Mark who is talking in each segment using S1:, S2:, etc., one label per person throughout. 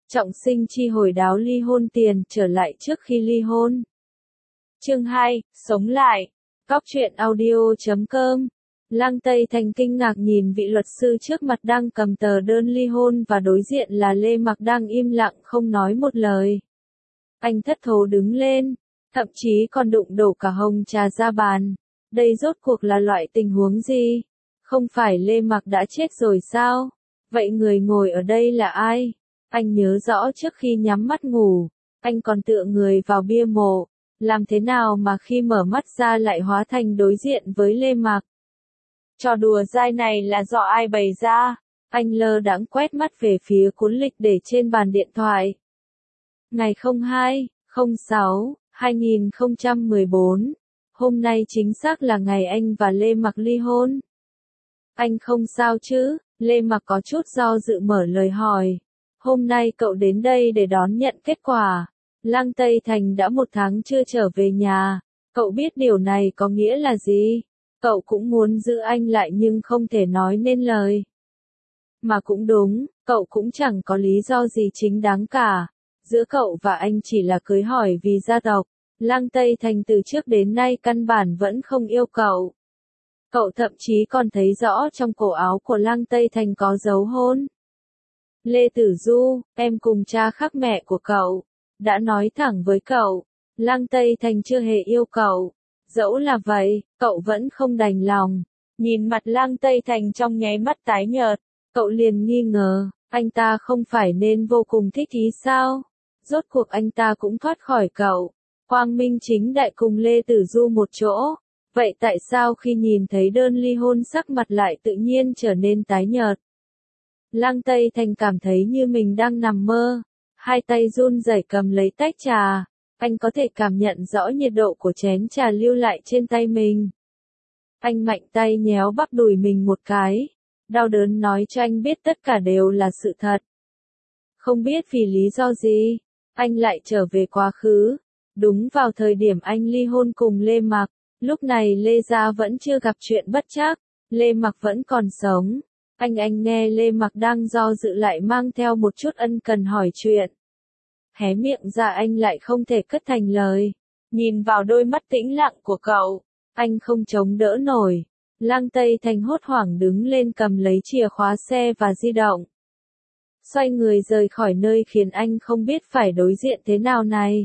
S1: Trọng sinh chi hồi đáo ly hôn tiền trở lại trước khi ly hôn. Chương 2, sống lại. Góc truyện audio.com. Lăng Tây Thành kinh ngạc nhìn vị luật sư trước mặt đang cầm tờ đơn ly hôn và đối diện là Lê Mặc đang im lặng không nói một lời. Anh thất thố đứng lên, thậm chí còn đụng đổ cả hồng trà ra bàn. Đây rốt cuộc là loại tình huống gì? Không phải Lê Mặc đã chết rồi sao? Vậy người ngồi ở đây là ai? Anh nhớ rõ trước khi nhắm mắt ngủ, anh còn tựa người vào bia mộ. Làm thế nào mà khi mở mắt ra lại hóa thành đối diện với Lê Mặc? Trò đùa dai này là do ai bày ra? Anh lơ đãng quét mắt về phía cuốn lịch để trên bàn điện thoại. Ngày 02/06/2014. Hôm nay chính xác là ngày anh và Lê Mặc ly hôn. Anh không sao chứ? Lê Mặc có chút do dự mở lời hỏi. Hôm nay cậu đến đây để đón nhận kết quả. Lăng Tây Thành đã 1 tháng chưa trở về nhà. Cậu biết điều này có nghĩa là gì? Cậu cũng muốn giữ anh lại nhưng không thể nói nên lời. Mà cũng đúng, cậu cũng chẳng có lý do gì chính đáng cả. Giữa cậu và anh chỉ là cưới hỏi vì gia tộc. Lăng Tây Thành từ trước đến nay căn bản vẫn không yêu cậu. Cậu thậm chí còn thấy rõ trong cổ áo của Lăng Tây Thành có dấu hôn. Lê Tử Du, em cùng cha khác mẹ của cậu, đã nói thẳng với cậu, Lăng Tây Thành chưa hề yêu cậu. Dẫu là vậy, cậu vẫn không đành lòng. Nhìn mặt Lăng Tây Thành trong nháy mắt tái nhợt, cậu liền nghi ngờ, anh ta không phải nên vô cùng thích ý sao? Rốt cuộc anh ta cũng thoát khỏi cậu. Quang minh chính đại cùng Lê Tử Du một chỗ. Vậy tại sao khi nhìn thấy đơn ly hôn sắc mặt lại tự nhiên trở nên tái nhợt? Lăng Tây Thành cảm thấy như mình đang nằm mơ. Hai tay run rẩy cầm lấy tách trà. Anh có thể cảm nhận rõ nhiệt độ của chén trà lưu lại trên tay mình. Anh mạnh tay nhéo bắp đùi mình một cái. Đau đớn nói cho anh biết tất cả đều là sự thật. Không biết vì lý do gì, anh lại trở về quá khứ. Đúng vào thời điểm anh ly hôn cùng Lê Mặc. Lúc này Lê Gia vẫn chưa gặp chuyện bất trắc. Lê Mặc vẫn còn sống. Anh nghe Lê Mặc đang do dự lại mang theo một chút ân cần hỏi chuyện. Hé miệng ra anh lại không thể cất thành lời. Nhìn vào đôi mắt tĩnh lặng của cậu, anh không chống đỡ nổi. Lăng Tây Thành hốt hoảng đứng lên cầm lấy chìa khóa xe và di động. Xoay người rời khỏi nơi khiến anh không biết phải đối diện thế nào này.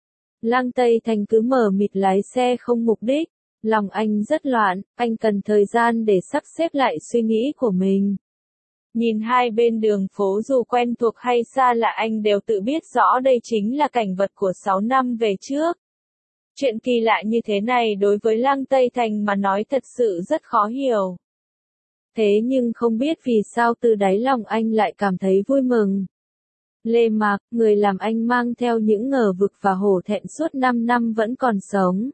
S1: Lăng Tây Thành cứ mờ mịt lái xe không mục đích. Lòng anh rất loạn, anh cần thời gian để sắp xếp lại suy nghĩ của mình. Nhìn hai bên đường phố dù quen thuộc hay xa lạ anh đều tự biết rõ đây chính là cảnh vật của 6 năm về trước. Chuyện kỳ lạ như thế này đối với Lăng Tây Thành mà nói thật sự rất khó hiểu. Thế nhưng không biết vì sao từ đáy lòng anh lại cảm thấy vui mừng. Lê Mặc, người làm anh mang theo những ngờ vực và hổ thẹn suốt 5 năm vẫn còn sống.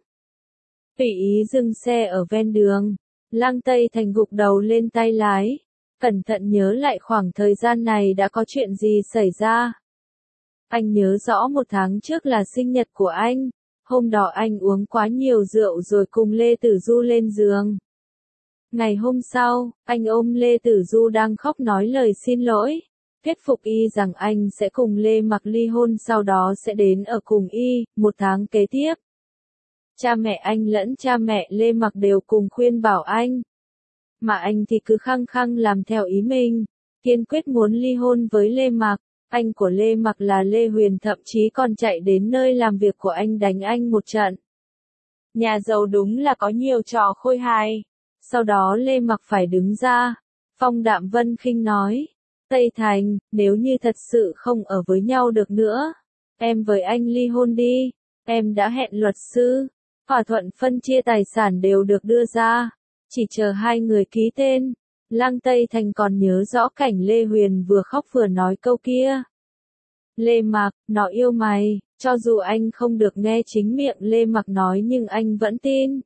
S1: Tùy ý dừng xe ở ven đường. Lăng Tây Thành gục đầu lên tay lái. Cẩn thận nhớ lại khoảng thời gian này đã có chuyện gì xảy ra. Anh nhớ rõ 1 tháng trước là sinh nhật của anh. Hôm đó anh uống quá nhiều rượu rồi cùng Lê Tử Du lên giường. Ngày hôm sau, anh ôm Lê Tử Du đang khóc nói lời xin lỗi. Thuyết phục y rằng anh sẽ cùng Lê Mặc ly hôn sau đó sẽ đến ở cùng y, 1 tháng kế tiếp. Cha mẹ anh lẫn cha mẹ Lê Mặc đều cùng khuyên bảo anh. Mà anh thì cứ khăng khăng làm theo ý mình, kiên quyết muốn ly hôn với Lê Mặc. Anh của Lê Mặc là Lê Huyền thậm chí còn chạy đến nơi làm việc của anh đánh anh một trận. Nhà giàu đúng là có nhiều trò khôi hài. Sau đó Lê Mặc phải đứng ra. Phong Đạm Vân khinh nói. Tây Thành, nếu như thật sự không ở với nhau được nữa, em với anh ly hôn đi. Em đã hẹn luật sư. Thỏa thuận phân chia tài sản đều được đưa ra. Chỉ chờ hai người ký tên. Lăng Tây Thành còn nhớ rõ cảnh Lê Huyền vừa khóc vừa nói câu kia. Lê Mặc, nó yêu mày. Cho dù anh không được nghe chính miệng Lê Mặc nói nhưng anh vẫn tin.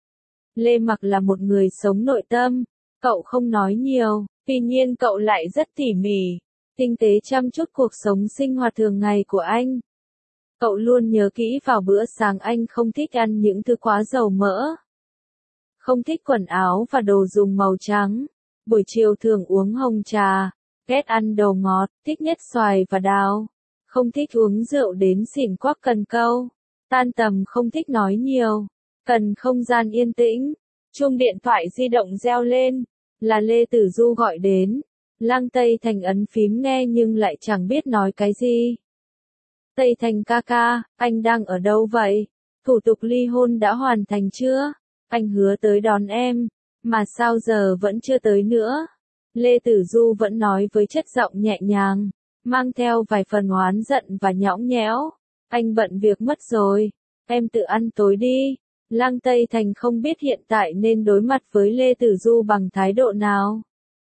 S1: Lê Mặc là một người sống nội tâm. Cậu không nói nhiều, tuy nhiên cậu lại rất tỉ mỉ, tinh tế chăm chút cuộc sống sinh hoạt thường ngày của anh. Cậu luôn nhớ kỹ vào bữa sáng anh không thích ăn những thứ quá dầu mỡ. Không thích quần áo và đồ dùng màu trắng. Buổi chiều thường uống hồng trà. Ghét ăn đồ ngọt, thích nhất xoài và đào. không thích uống rượu đến xỉn quắc cần câu. Tan tầm không thích nói nhiều, cần không gian yên tĩnh. Chuông điện thoại di động reo lên, là Lê Tử Du gọi đến. Lăng Tây Thành ấn phím nghe nhưng lại chẳng biết nói cái gì. Tây Thành ca ca, anh đang ở đâu vậy? Thủ tục ly hôn đã hoàn thành chưa? Anh hứa tới đón em, mà sao giờ vẫn chưa tới nữa? Lê Tử Du vẫn nói với chất giọng nhẹ nhàng, mang theo vài phần oán giận và nhõng nhẽo. Anh bận việc mất rồi, em tự ăn tối đi. Lăng Tây Thành không biết hiện tại nên đối mặt với Lê Tử Du bằng thái độ nào.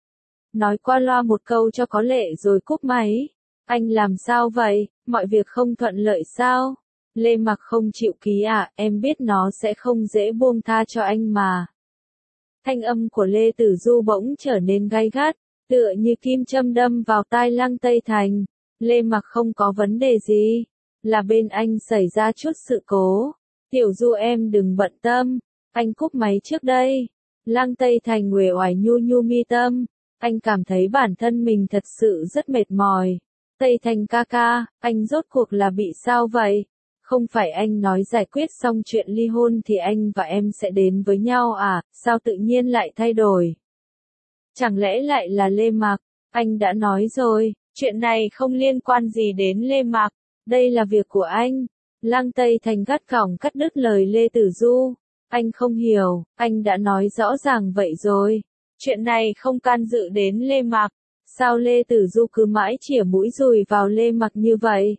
S1: Nói qua loa một câu cho có lệ rồi cúp máy. Anh làm sao vậy, mọi việc không thuận lợi sao? Lê Mặc không chịu ký à, em biết nó sẽ không dễ buông tha cho anh mà. Thanh âm của Lê Tử Du bỗng trở nên gay gắt, tựa như kim châm đâm vào tai Lăng Tây Thành. Lê Mặc không có vấn đề gì, là bên anh xảy ra chút sự cố. Tiểu Du em đừng bận tâm, anh cúp máy trước đây. Lăng Tây Thành uể oải nhu nhu mi tâm, anh cảm thấy bản thân mình thật sự rất mệt mỏi. Tây Thành ca ca, anh rốt cuộc là bị sao vậy? Không phải anh nói giải quyết xong chuyện ly hôn thì anh và em sẽ đến với nhau à, sao tự nhiên lại thay đổi? Chẳng lẽ lại là Lê Mặc? Anh đã nói rồi, chuyện này không liên quan gì đến Lê Mặc, đây là việc của anh. Lăng Tây Thành gắt gỏng cắt đứt lời Lê Tử Du. Anh không hiểu, anh đã nói rõ ràng vậy rồi. Chuyện này không can dự đến Lê Mặc. Sao Lê Tử Du cứ mãi chĩa mũi dùi vào Lê Mặc như vậy?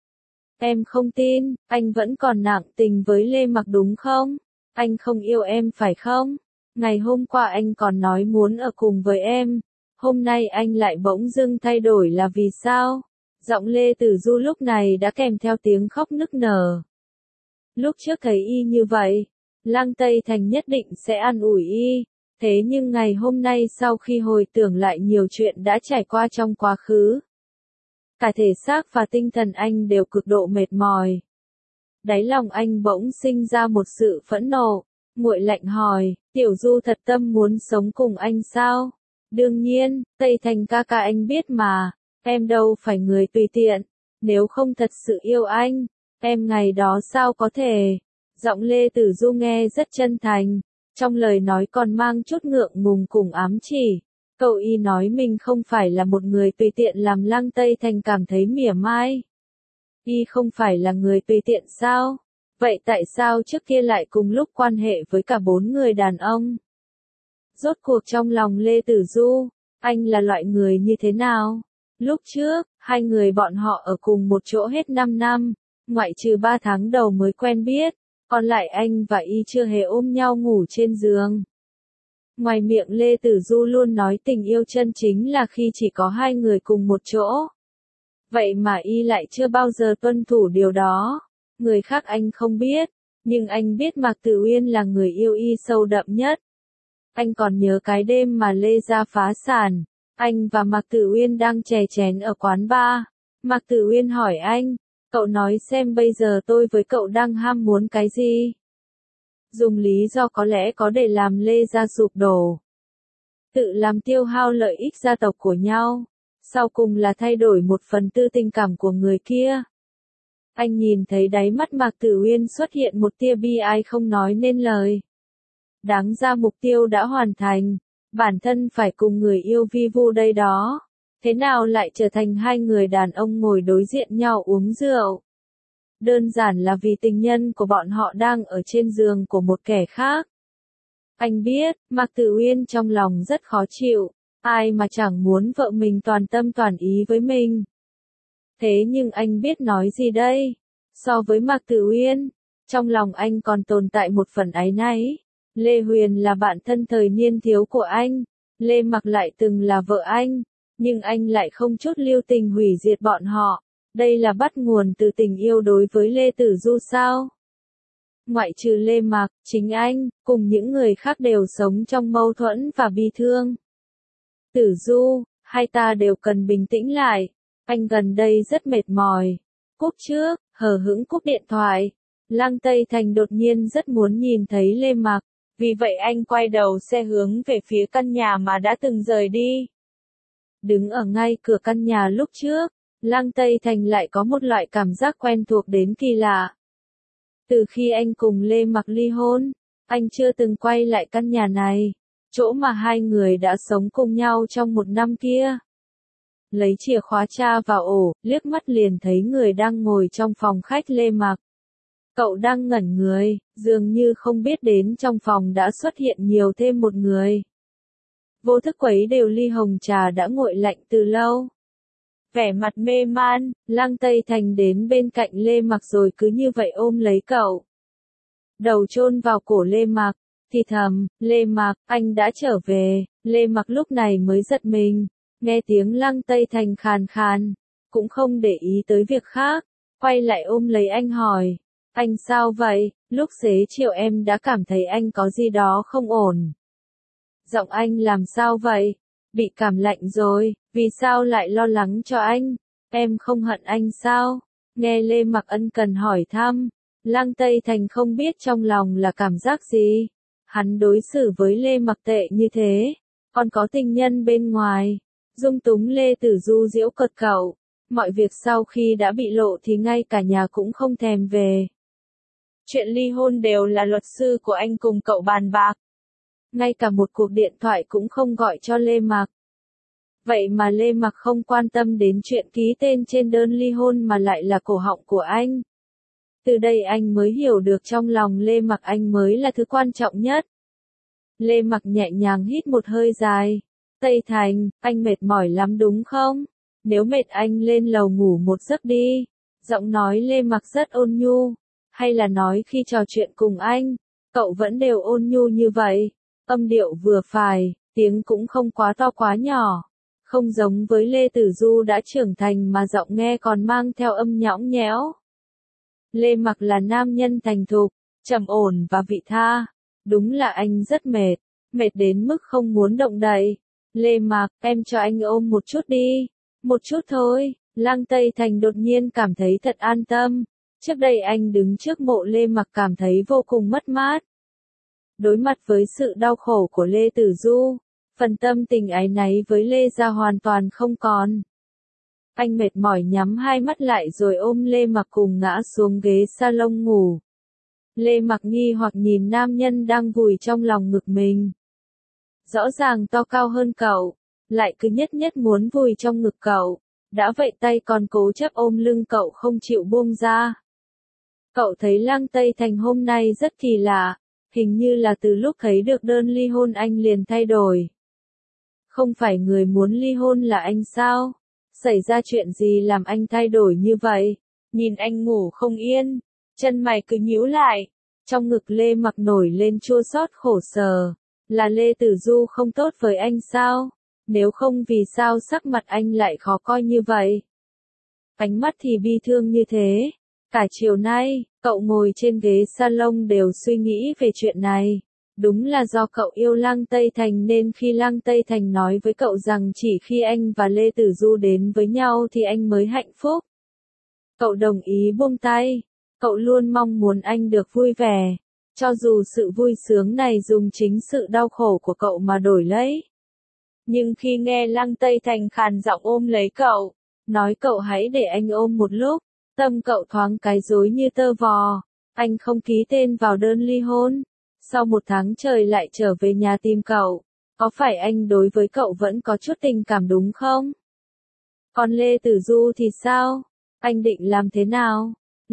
S1: Em không tin, anh vẫn còn nặng tình với Lê Mặc đúng không? Anh không yêu em phải không? Ngày hôm qua anh còn nói muốn ở cùng với em. Hôm nay anh lại bỗng dưng thay đổi là vì sao? Giọng Lê Tử Du lúc này đã kèm theo tiếng khóc nức nở. Lúc trước thấy y như vậy, Lăng Tây Thành nhất định sẽ an ủi y. Thế nhưng ngày hôm nay sau khi hồi tưởng lại nhiều chuyện đã trải qua trong quá khứ, cả thể xác và tinh thần anh đều cực độ mệt mỏi. Đáy lòng anh bỗng sinh ra một sự phẫn nộ, nguội lạnh hỏi, Tiểu Du thật tâm muốn sống cùng anh sao? Đương nhiên, Tây Thành ca ca anh biết mà, em đâu phải người tùy tiện, nếu không thật sự yêu anh, em ngày đó sao có thể? Giọng Lê Tử Du nghe rất chân thành, trong lời nói còn mang chút ngượng ngùng cùng ám chỉ. Cậu y nói mình không phải là một người tùy tiện làm Lăng Tây Thành cảm thấy mỉa mai. Y không phải là người tùy tiện sao? Vậy tại sao trước kia lại cùng lúc quan hệ với cả 4 người đàn ông? Rốt cuộc trong lòng Lê Tử Du, anh là loại người như thế nào? Lúc trước, hai người bọn họ ở cùng một chỗ hết 5 năm, ngoại trừ 3 tháng đầu mới quen biết, còn lại anh và y chưa hề ôm nhau ngủ trên giường. Ngoài miệng Lê Tử Du luôn nói tình yêu chân chính là khi chỉ có hai người cùng một chỗ. Vậy mà y lại chưa bao giờ tuân thủ điều đó. Người khác anh không biết, nhưng anh biết Mạc Tử Uyên là người yêu y sâu đậm nhất. Anh còn nhớ cái đêm mà Lê gia phá sản, anh và Mạc Tử Uyên đang chè chén ở quán bar. Mạc Tử Uyên hỏi anh, cậu nói xem bây giờ tôi với cậu đang ham muốn cái gì? Dùng lý do có lẽ có để làm Lê gia sụp đổ, tự làm tiêu hao lợi ích gia tộc của nhau, sau cùng là thay đổi 1/4 tình cảm của người kia. Anh nhìn thấy đáy mắt Mạc Tử Uyên xuất hiện một tia bi ai không nói nên lời. Đáng ra mục tiêu đã hoàn thành, bản thân phải cùng người yêu vi vu đây đó. Thế nào lại trở thành hai người đàn ông ngồi đối diện nhau uống rượu? Đơn giản là vì tình nhân của bọn họ đang ở trên giường của một kẻ khác. Anh biết, Mạc Tử Uyên trong lòng rất khó chịu, ai mà chẳng muốn vợ mình toàn tâm toàn ý với mình. Thế nhưng anh biết nói gì đây? So với Mạc Tử Uyên, trong lòng anh còn tồn tại một phần áy náy. Lê Huyền là bạn thân thời niên thiếu của anh, Lê Mặc lại từng là vợ anh, nhưng anh lại không chút lưu tình hủy diệt bọn họ. Đây là bắt nguồn từ tình yêu đối với Lê Tử Du sao? Ngoại trừ Lê Mặc, chính anh, cùng những người khác đều sống trong mâu thuẫn và bi thương. Tử Du, hai ta đều cần bình tĩnh lại, anh gần đây rất mệt mỏi. Cúp trước, hờ hững cúp điện thoại. Lăng Tây Thành đột nhiên rất muốn nhìn thấy Lê Mặc, vì vậy anh quay đầu xe hướng về phía căn nhà mà đã từng rời đi. Đứng ở ngay cửa căn nhà lúc trước, Lăng Tây Thành lại có một loại cảm giác quen thuộc đến kỳ lạ. Từ khi anh cùng Lê Mặc ly hôn, anh chưa từng quay lại căn nhà này, chỗ mà hai người đã sống cùng nhau trong một năm kia. Lấy chìa khóa tra vào ổ, liếc mắt liền thấy người đang ngồi trong phòng khách Lê Mặc. Cậu đang ngẩn người, dường như không biết đến trong phòng đã xuất hiện nhiều thêm một người. Vô thức quấy đều ly hồng trà đã nguội lạnh từ lâu. Vẻ mặt mê man, Lăng Tây Thành đến bên cạnh Lê Mặc rồi cứ như vậy ôm lấy cậu. Đầu chôn vào cổ Lê Mặc, thì thầm, Lê Mặc, anh đã trở về. Lê Mặc lúc này mới giật mình, nghe tiếng Lăng Tây Thành khàn khàn, cũng không để ý tới việc khác, quay lại ôm lấy anh hỏi, anh sao vậy? Lúc xế chiều em đã cảm thấy anh có gì đó không ổn. Giọng anh làm sao vậy? Bị cảm lạnh rồi, vì sao lại lo lắng cho anh? Em không hận anh sao? Nghe Lê Mặc ân cần hỏi thăm, Lăng Tây Thành không biết trong lòng là cảm giác gì. Hắn đối xử với Lê Mặc tệ như thế, còn có tình nhân bên ngoài. Dung túng Lê Tử Du giễu cợt cậu. Mọi việc sau khi đã bị lộ thì ngay cả nhà cũng không thèm về. Chuyện ly hôn đều là luật sư của anh cùng cậu bàn bạc. Ngay cả một cuộc điện thoại cũng không gọi cho Lê Mặc. Vậy mà Lê Mặc không quan tâm đến chuyện ký tên trên đơn ly hôn mà lại là cổ họng của anh. Từ đây anh mới hiểu được trong lòng Lê Mặc anh mới là thứ quan trọng nhất. Lê Mặc nhẹ nhàng hít một hơi dài. Tây Thành, anh mệt mỏi lắm đúng không? Nếu mệt anh lên lầu ngủ một giấc đi. Giọng nói Lê Mặc rất ôn nhu. Hay là nói khi trò chuyện cùng anh, cậu vẫn đều ôn nhu như vậy. Âm điệu vừa phải, tiếng cũng không quá to quá nhỏ. Không giống với Lê Tử Du đã trưởng thành mà giọng nghe còn mang theo âm nhõng nhẽo. Lê Mặc là nam nhân thành thục, trầm ổn và vị tha. Đúng là anh rất mệt, mệt đến mức không muốn động đậy. Lê Mặc, em cho anh ôm một chút đi. Một chút thôi. Lăng Tây Thành đột nhiên cảm thấy thật an tâm. Trước đây anh đứng trước mộ Lê Mặc cảm thấy vô cùng mất mát. Đối mặt với sự đau khổ của Lê Tử Du, phần tâm tình áy náy với Lê Gia hoàn toàn không còn. Anh mệt mỏi nhắm hai mắt lại rồi ôm Lê Mặc cùng ngã xuống ghế salon ngủ. Lê Mặc nghi hoặc nhìn nam nhân đang vùi trong lòng ngực mình. Rõ ràng to cao hơn cậu, lại cứ nhất nhất muốn vùi trong ngực cậu. Đã vậy tay còn cố chấp ôm lưng cậu không chịu buông ra. Cậu thấy Lăng Tây Thành hôm nay rất kỳ lạ, hình như là từ lúc thấy được đơn ly hôn anh liền thay đổi. Không phải người muốn ly hôn là anh sao? Xảy ra chuyện gì làm anh thay đổi như vậy? Nhìn anh ngủ không yên, chân mày cứ nhíu lại. Trong ngực Lê Mặc nổi lên chua xót khổ sở. Là Lê Tử Du không tốt với anh sao? Nếu không vì sao sắc mặt anh lại khó coi như vậy? Ánh mắt thì bi thương như thế. Cả chiều nay, cậu ngồi trên ghế salon đều suy nghĩ về chuyện này. Đúng là do cậu yêu Lăng Tây Thành nên khi Lăng Tây Thành nói với cậu rằng chỉ khi anh và Lê Tử Du đến với nhau thì anh mới hạnh phúc. Cậu đồng ý buông tay. Cậu luôn mong muốn anh được vui vẻ. Cho dù sự vui sướng này dùng chính sự đau khổ của cậu mà đổi lấy. Nhưng khi nghe Lăng Tây Thành khàn giọng ôm lấy cậu, nói cậu hãy để anh ôm một lúc, tâm cậu thoáng cái rối như tơ vò. Anh không ký tên vào đơn ly hôn. Sau một tháng trời lại trở về nhà tìm cậu. Có phải anh đối với cậu vẫn có chút tình cảm đúng không? Còn Lê Tử Du thì sao? Anh định làm thế nào?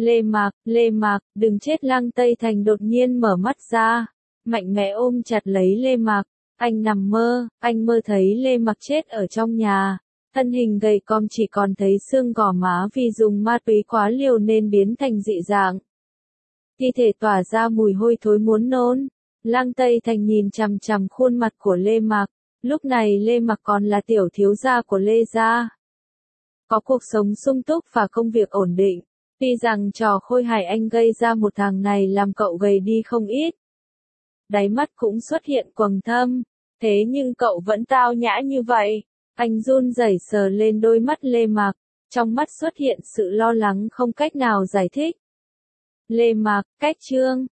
S1: Lê Mặc, đừng chết. Lăng Tây Thành đột nhiên mở mắt ra, mạnh mẽ ôm chặt lấy Lê Mặc. Anh nằm mơ, anh mơ thấy Lê Mặc chết ở trong nhà. Thân hình gầy còm chỉ còn thấy xương gò má vì dùng ma túy quá liều nên biến thành dị dạng. Thi thể tỏa ra mùi hôi thối muốn nôn. Lăng Tây Thành nhìn chằm chằm khuôn mặt của Lê Mặc. Lúc này Lê Mặc còn là tiểu thiếu gia của Lê gia. Có cuộc sống sung túc và công việc ổn định. Tuy rằng trò khôi hài anh gây ra một tháng này làm cậu gầy đi không ít. Đáy mắt cũng xuất hiện quầng thâm. Thế nhưng cậu vẫn tao nhã như vậy. Anh run rẩy sờ lên đôi mắt Lê Mặc. Trong mắt xuất hiện sự lo lắng không cách nào giải thích. Lê Mặc, cách chương